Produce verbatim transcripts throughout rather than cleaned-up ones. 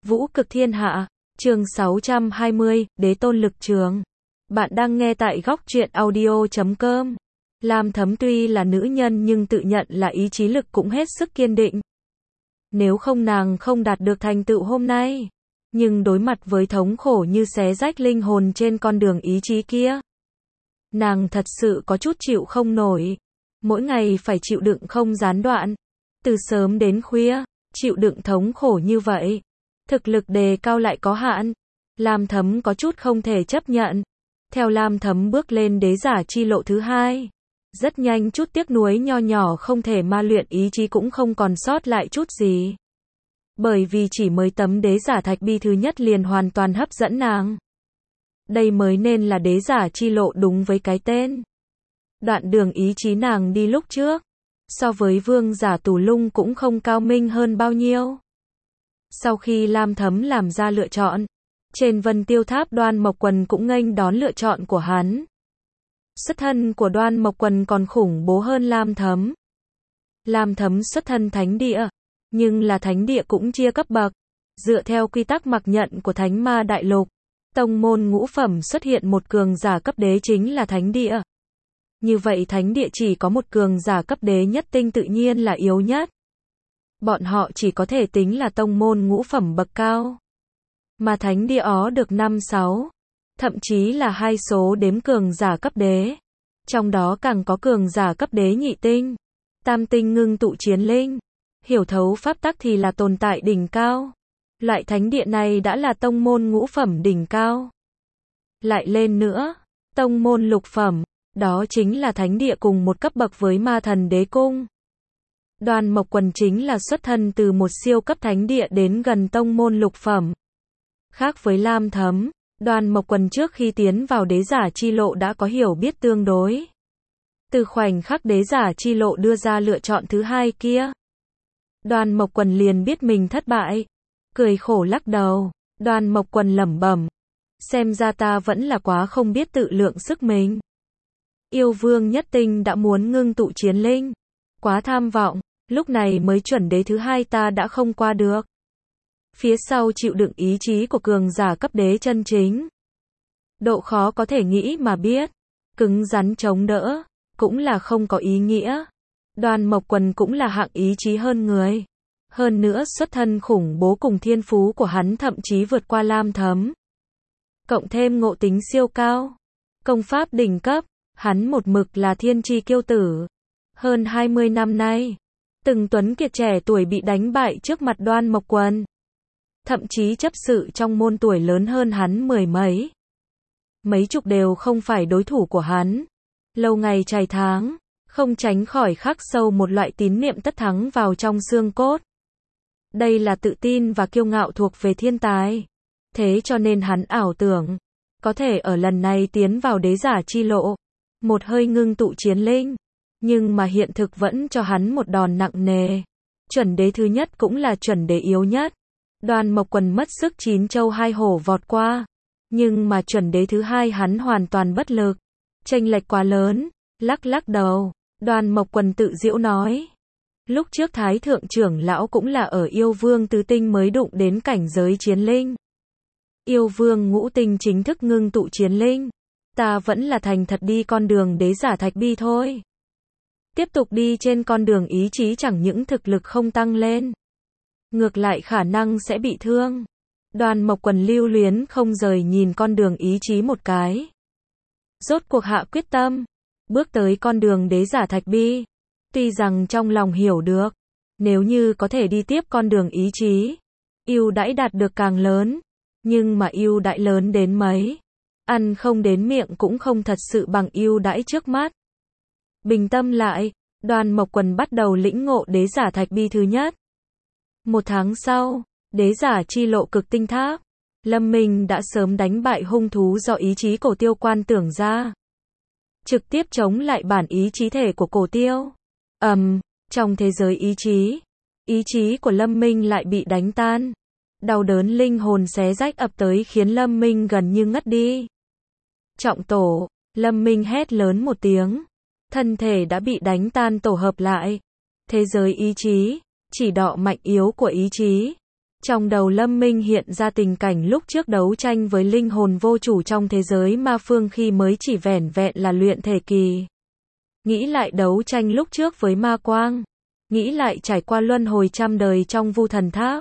Vũ cực thiên hạ, chương sáu trăm hai mươi, Đế tôn lực trường. Bạn đang nghe tại góc truyện audio chấm com. Lam Thấm tuy là nữ nhân nhưng tự nhận là ý chí lực cũng hết sức kiên định. Nếu không nàng không đạt được thành tựu hôm nay. Nhưng đối mặt với thống khổ như xé rách linh hồn trên con đường ý chí kia, nàng thật sự có chút chịu không nổi. Mỗi ngày phải chịu đựng không gián đoạn, từ sớm đến khuya, chịu đựng thống khổ như vậy. Thực lực đề cao lại có hạn. Lam Thấm có chút không thể chấp nhận. Theo Lam Thấm bước lên đế giả chi lộ thứ hai, rất nhanh chút tiếc nuối nho nhỏ không thể ma luyện ý chí cũng không còn sót lại chút gì. Bởi vì chỉ mới tấm đế giả thạch bi thứ nhất liền hoàn toàn hấp dẫn nàng. Đây mới nên là đế giả chi lộ đúng với cái tên. Đoạn đường ý chí nàng đi lúc trước, so với vương giả tù lung cũng không cao minh hơn bao nhiêu. Sau khi Lam Thấm làm ra lựa chọn, trên Vân Tiêu Tháp Đoan Mộc Quần cũng nghênh đón lựa chọn của hắn. Xuất thân của Đoan Mộc Quần còn khủng bố hơn Lam Thấm. Lam Thấm xuất thân thánh địa, nhưng là thánh địa cũng chia cấp bậc. Dựa theo quy tắc mặc nhận của Thánh Ma Đại Lục, tông môn ngũ phẩm xuất hiện một cường giả cấp đế chính là thánh địa. Như vậy thánh địa chỉ có một cường giả cấp đế nhất tinh tự nhiên là yếu nhất. Bọn họ chỉ có thể tính là tông môn ngũ phẩm bậc cao. Mà thánh địa ó được năm sáu, thậm chí là hai số đếm cường giả cấp đế. Trong đó càng có cường giả cấp đế nhị tinh, tam tinh ngưng tụ chiến linh, hiểu thấu pháp tắc thì là tồn tại đỉnh cao. Loại thánh địa này đã là tông môn ngũ phẩm đỉnh cao. Lại lên nữa, tông môn lục phẩm, đó chính là thánh địa cùng một cấp bậc với Ma Thần Đế Cung. Đoan Mộc Quần chính là xuất thân từ một siêu cấp thánh địa đến gần tông môn lục phẩm. Khác với Lam Thấm, Đoan Mộc Quần trước khi tiến vào đế giả chi lộ đã có hiểu biết tương đối. Từ khoảnh khắc đế giả chi lộ đưa ra lựa chọn thứ hai kia, Đoan Mộc Quần liền biết mình thất bại. Cười khổ lắc đầu, Đoan Mộc Quần lẩm bẩm, xem ra ta vẫn là quá không biết tự lượng sức mình. Yêu vương nhất tinh đã muốn ngưng tụ chiến linh, quá tham vọng, lúc này mới chuẩn đế thứ hai ta đã không qua được. Phía sau chịu đựng ý chí của cường giả cấp đế chân chính. Độ khó có thể nghĩ mà biết, cứng rắn chống đỡ, cũng là không có ý nghĩa. Đoan Mộc Quần cũng là hạng ý chí hơn người. Hơn nữa xuất thân khủng bố cùng thiên phú của hắn thậm chí vượt qua Lam Thấm. Cộng thêm ngộ tính siêu cao, công pháp đỉnh cấp, hắn một mực là thiên chi kiêu tử. Hơn hai mươi năm nay, từng tuấn kiệt trẻ tuổi bị đánh bại trước mặt Đoan Mộc Quần. Thậm chí chấp sự trong môn tuổi lớn hơn hắn mười mấy. Mấy chục đều không phải đối thủ của hắn. Lâu ngày trải tháng, không tránh khỏi khắc sâu một loại tín niệm tất thắng vào trong xương cốt. Đây là tự tin và kiêu ngạo thuộc về thiên tài. Thế cho nên hắn ảo tưởng, có thể ở lần này tiến vào đế giả chi lộ, một hơi ngưng tụ chiến linh. Nhưng mà hiện thực vẫn cho hắn một đòn nặng nề. Chuẩn đế thứ nhất cũng là chuẩn đế yếu nhất. Đoan Mộc Quần mất sức chín châu hai hổ vọt qua. Nhưng mà chuẩn đế thứ hai hắn hoàn toàn bất lực. Chênh lệch quá lớn. Lắc lắc đầu, Đoan Mộc Quần tự giễu nói. Lúc trước Thái Thượng trưởng lão cũng là ở yêu vương tứ tinh mới đụng đến cảnh giới chiến linh. Yêu vương ngũ tinh chính thức ngưng tụ chiến linh. Ta vẫn là thành thật đi con đường đế giả thạch bi thôi. Tiếp tục đi trên con đường ý chí chẳng những thực lực không tăng lên, ngược lại khả năng sẽ bị thương. Đoan Mộc Quần lưu luyến không rời nhìn con đường ý chí một cái. Rốt cuộc hạ quyết tâm, bước tới con đường đế giả thạch bi. Tuy rằng trong lòng hiểu được, nếu như có thể đi tiếp con đường ý chí, ưu đãi đạt được càng lớn. Nhưng mà ưu đãi lớn đến mấy, ăn không đến miệng cũng không thật sự bằng ưu đãi trước mắt. Bình tâm lại, Đoan Mộc Quần bắt đầu lĩnh ngộ đế giả thạch bi thứ nhất. Một tháng sau, đế giả chi lộ cực tinh tháp, Lâm Minh đã sớm đánh bại hung thú do ý chí cổ tiêu quan tưởng ra. Trực tiếp chống lại bản ý chí thể của cổ tiêu. Ầm, um, trong thế giới ý chí, ý chí của Lâm Minh lại bị đánh tan. Đau đớn linh hồn xé rách ập tới khiến Lâm Minh gần như ngất đi. Trọng tổ, Lâm Minh hét lớn một tiếng. Thân thể đã bị đánh tan tổ hợp lại. Thế giới ý chí, chỉ đọ mạnh yếu của ý chí. Trong đầu Lâm Minh hiện ra tình cảnh lúc trước đấu tranh với linh hồn vô chủ trong thế giới ma phương khi mới chỉ vẻn vẹn là luyện thể kỳ. Nghĩ lại đấu tranh lúc trước với ma quang. Nghĩ lại trải qua luân hồi trăm đời trong vu thần tháp.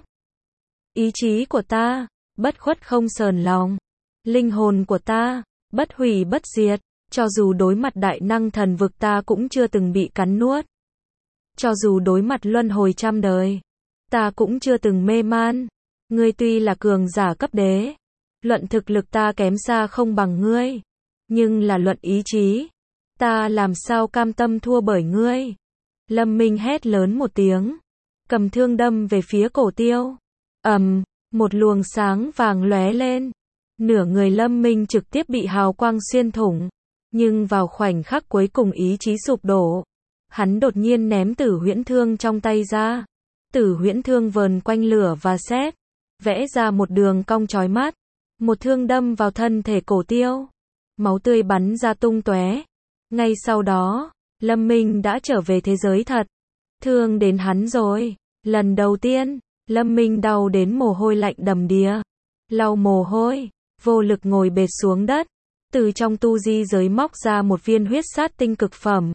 Ý chí của ta, bất khuất không sờn lòng. Linh hồn của ta, bất hủy bất diệt. Cho dù đối mặt đại năng thần vực ta cũng chưa từng bị cắn nuốt. Cho dù đối mặt luân hồi trăm đời, ta cũng chưa từng mê man. Ngươi tuy là cường giả cấp đế, luận thực lực ta kém xa không bằng ngươi. Nhưng là luận ý chí, ta làm sao cam tâm thua bởi ngươi. Lâm Minh hét lớn một tiếng, cầm thương đâm về phía Cổ Tiêu. Ầm, một luồng sáng vàng lóe lên. Nửa người Lâm Minh trực tiếp bị hào quang xuyên thủng. Nhưng vào khoảnh khắc cuối cùng ý chí sụp đổ, hắn đột nhiên ném Tử Huyễn Thương trong tay ra. Tử Huyễn Thương vờn quanh lửa và sét, vẽ ra một đường cong chói mắt. Một thương đâm vào thân thể Cổ Tiêu, máu tươi bắn ra tung tóe. Ngay sau đó, Lâm Minh đã trở về thế giới thật. Thương đến hắn rồi. Lần đầu tiên, Lâm Minh đau đến mồ hôi lạnh đầm đìa. Lau mồ hôi, vô lực ngồi bệt xuống đất. Từ trong tu di giới móc ra một viên huyết sát tinh cực phẩm.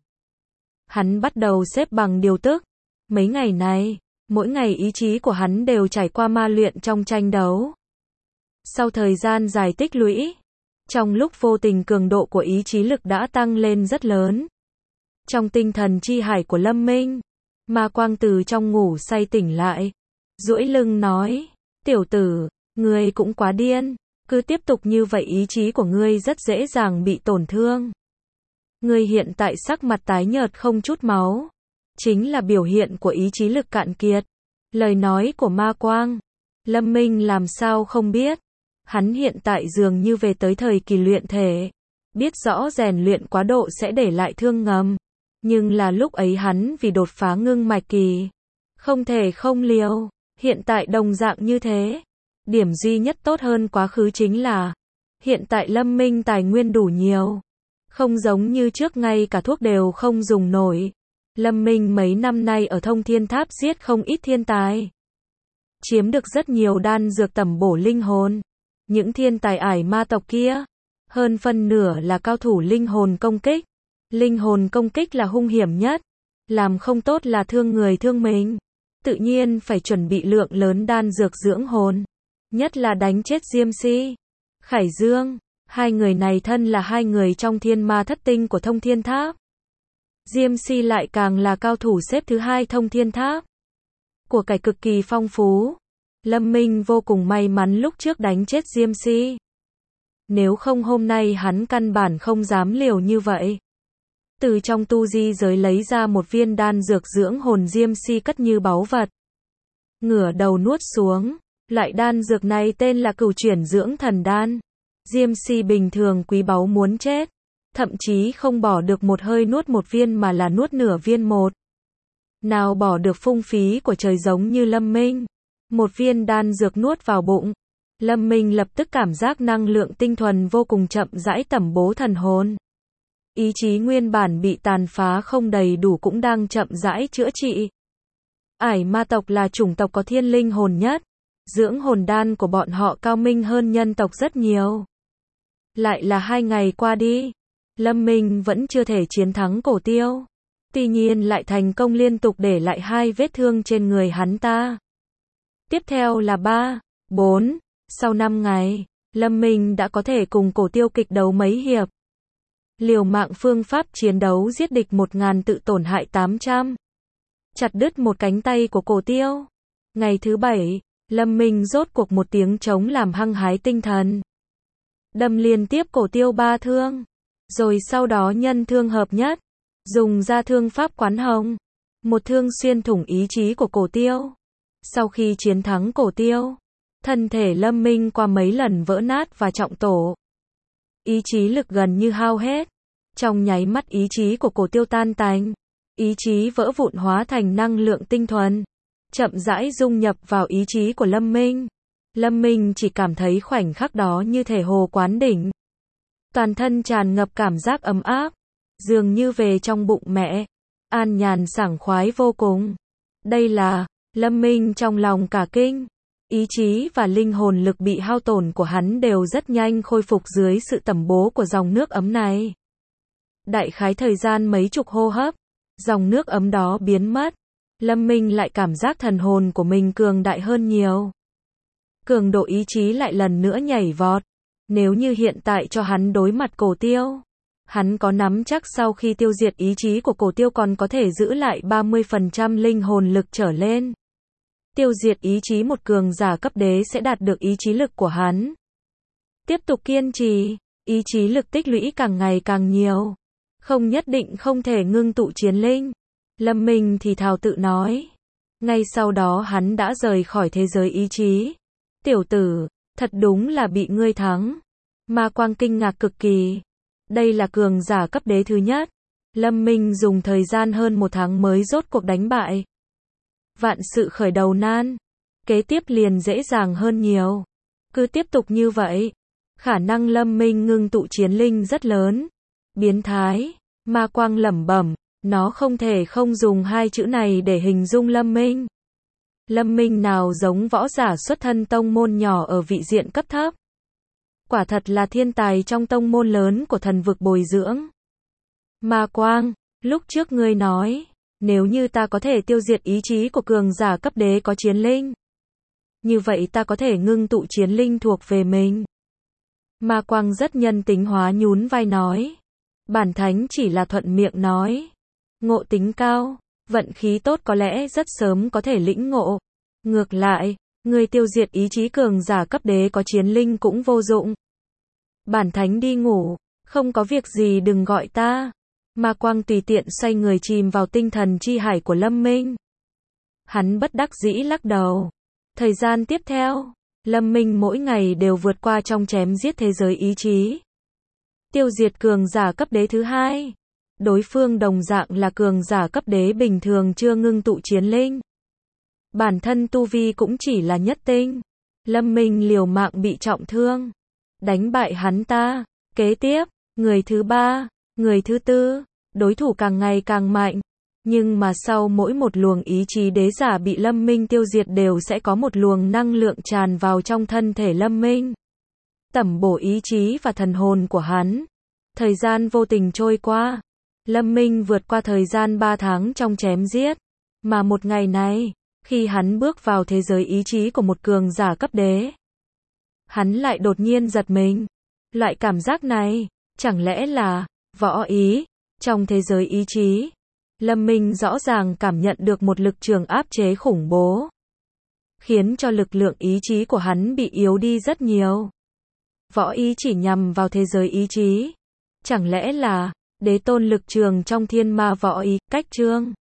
Hắn bắt đầu xếp bằng điều tức. Mấy ngày này, mỗi ngày ý chí của hắn đều trải qua ma luyện trong tranh đấu. Sau thời gian dài tích lũy, trong lúc vô tình cường độ của ý chí lực đã tăng lên rất lớn. Trong tinh thần chi hải của Lâm Minh, ma quang từ trong ngủ say tỉnh lại. Duỗi lưng nói, tiểu tử, ngươi cũng quá điên. Cứ tiếp tục như vậy ý chí của ngươi rất dễ dàng bị tổn thương. Ngươi hiện tại sắc mặt tái nhợt không chút máu. Chính là biểu hiện của ý chí lực cạn kiệt. Lời nói của ma quang. Lâm Minh làm sao không biết. Hắn hiện tại dường như về tới thời kỳ luyện thể. Biết rõ rèn luyện quá độ sẽ để lại thương ngầm. Nhưng là lúc ấy hắn vì đột phá ngưng mạch kỳ. Không thể không liều. Hiện tại đồng dạng như thế. Điểm duy nhất tốt hơn quá khứ chính là hiện tại Lâm Minh tài nguyên đủ nhiều. Không giống như trước ngay cả thuốc đều không dùng nổi. Lâm Minh mấy năm nay ở Thông Thiên Tháp giết không ít thiên tài. Chiếm được rất nhiều đan dược tẩm bổ linh hồn. Những thiên tài ải ma tộc kia, hơn phân nửa là cao thủ linh hồn công kích. Linh hồn công kích là hung hiểm nhất. Làm không tốt là thương người thương mình. Tự nhiên phải chuẩn bị lượng lớn đan dược dưỡng hồn. Nhất là đánh chết Diêm Si, Khải Dương. Hai người này thân là hai người trong thiên ma thất tinh của Thông Thiên Tháp. Diêm Si lại càng là cao thủ xếp thứ hai Thông Thiên Tháp. Của cải cực kỳ phong phú. Lâm Minh vô cùng may mắn lúc trước đánh chết Diêm Si. Nếu không hôm nay hắn căn bản không dám liều như vậy. Từ trong tu di giới lấy ra một viên đan dược dưỡng hồn Diêm Si cất như báu vật. Ngửa đầu nuốt xuống. Loại đan dược này tên là Cửu Chuyển Dưỡng Thần Đan. Diêm Si bình thường quý báu muốn chết. Thậm chí không bỏ được một hơi nuốt một viên mà là nuốt nửa viên một. Nào bỏ được phung phí của trời giống như Lâm Minh. Một viên đan dược nuốt vào bụng. Lâm Minh lập tức cảm giác năng lượng tinh thuần vô cùng chậm rãi tẩm bố thần hồn. Ý chí nguyên bản bị tàn phá không đầy đủ cũng đang chậm rãi chữa trị. Ải ma tộc là chủng tộc có thiên linh hồn nhất. Dưỡng hồn đan của bọn họ cao minh hơn nhân tộc rất nhiều. Lại là hai ngày qua đi. Lâm Minh vẫn chưa thể chiến thắng Cổ Tiêu. Tuy nhiên lại thành công liên tục để lại hai vết thương trên người hắn ta. Tiếp theo là ba, bốn. Sau năm ngày, Lâm Minh đã có thể cùng Cổ Tiêu kịch đấu mấy hiệp. Liều mạng phương pháp chiến đấu giết địch một ngàn tự tổn hại tám trăm. Chặt đứt một cánh tay của Cổ Tiêu. Ngày thứ bảy, Lâm Minh rốt cuộc một tiếng trống làm hăng hái tinh thần. Đâm liên tiếp Cổ Tiêu ba thương. Rồi sau đó nhân thương hợp nhất. Dùng ra thương pháp Quán Hồng. Một thương xuyên thủng ý chí của Cổ Tiêu. Sau khi chiến thắng Cổ Tiêu, thân thể Lâm Minh qua mấy lần vỡ nát và trọng tổ. Ý chí lực gần như hao hết. Trong nháy mắt ý chí của Cổ Tiêu tan tành. Ý chí vỡ vụn hóa thành năng lượng tinh thuần. Chậm rãi dung nhập vào ý chí của Lâm Minh. Lâm Minh chỉ cảm thấy khoảnh khắc đó như thể hồ quán đỉnh. Toàn thân tràn ngập cảm giác ấm áp. Dường như về trong bụng mẹ. An nhàn sảng khoái vô cùng. Đây là, Lâm Minh trong lòng cả kinh. Ý chí và linh hồn lực bị hao tổn của hắn đều rất nhanh khôi phục dưới sự tẩm bố của dòng nước ấm này. Đại khái thời gian mấy chục hô hấp, dòng nước ấm đó biến mất. Lâm Minh lại cảm giác thần hồn của mình cường đại hơn nhiều. Cường độ ý chí lại lần nữa nhảy vọt. Nếu như hiện tại cho hắn đối mặt Cổ Tiêu, hắn có nắm chắc sau khi tiêu diệt ý chí của Cổ Tiêu còn có thể giữ lại ba mươi phần trăm linh hồn lực trở lên. Tiêu diệt ý chí một cường giả cấp đế sẽ đạt được ý chí lực của hắn. Tiếp tục kiên trì, ý chí lực tích lũy càng ngày càng nhiều. Không nhất định không thể ngưng tụ chiến linh. Lâm Minh thì thào tự nói. Ngay sau đó hắn đã rời khỏi thế giới ý chí. Tiểu tử, thật đúng là bị ngươi thắng. Ma Quang kinh ngạc cực kỳ. Đây là cường giả cấp đế thứ nhất. Lâm Minh dùng thời gian hơn một tháng mới rốt cuộc đánh bại. Vạn sự khởi đầu nan. Kế tiếp liền dễ dàng hơn nhiều. Cứ tiếp tục như vậy. Khả năng Lâm Minh ngưng tụ chiến linh rất lớn. Biến thái. Ma Quang lẩm bẩm. Nó không thể không dùng hai chữ này để hình dung Lâm Minh. Lâm Minh nào giống võ giả xuất thân tông môn nhỏ ở vị diện cấp thấp. Quả thật là thiên tài trong tông môn lớn của thần vực bồi dưỡng. Ma Quang, lúc trước ngươi nói, nếu như ta có thể tiêu diệt ý chí của cường giả cấp đế có chiến linh, như vậy ta có thể ngưng tụ chiến linh thuộc về mình. Ma Quang rất nhân tính hóa nhún vai nói. Bản thánh chỉ là thuận miệng nói. Ngộ tính cao, vận khí tốt có lẽ rất sớm có thể lĩnh ngộ. Ngược lại, người tiêu diệt ý chí cường giả cấp đế có chiến linh cũng vô dụng. Bản thánh đi ngủ, không có việc gì đừng gọi ta. Ma Quang tùy tiện xoay người chìm vào tinh thần chi hải của Lâm Minh. Hắn bất đắc dĩ lắc đầu. Thời gian tiếp theo, Lâm Minh mỗi ngày đều vượt qua trong chém giết thế giới ý chí. Tiêu diệt cường giả cấp đế thứ hai. Đối phương đồng dạng là cường giả cấp đế bình thường chưa ngưng tụ chiến linh. Bản thân tu vi cũng chỉ là nhất tinh. Lâm Minh liều mạng bị trọng thương. Đánh bại hắn ta. Kế tiếp, người thứ ba, người thứ tư, đối thủ càng ngày càng mạnh. Nhưng mà sau mỗi một luồng ý chí đế giả bị Lâm Minh tiêu diệt đều sẽ có một luồng năng lượng tràn vào trong thân thể Lâm Minh. Tẩm bổ ý chí và thần hồn của hắn. Thời gian vô tình trôi qua. Lâm Minh vượt qua thời gian ba tháng trong chém giết. Mà một ngày này, khi hắn bước vào thế giới ý chí của một cường giả cấp đế, hắn lại đột nhiên giật mình. Loại cảm giác này, chẳng lẽ là võ ý? Trong thế giới ý chí, Lâm Minh rõ ràng cảm nhận được một lực trường áp chế khủng bố, khiến cho lực lượng ý chí của hắn bị yếu đi rất nhiều. Võ ý chỉ nhằm vào thế giới ý chí. Chẳng lẽ là đế tôn lực trường trong thiên ma võ ý, cách chương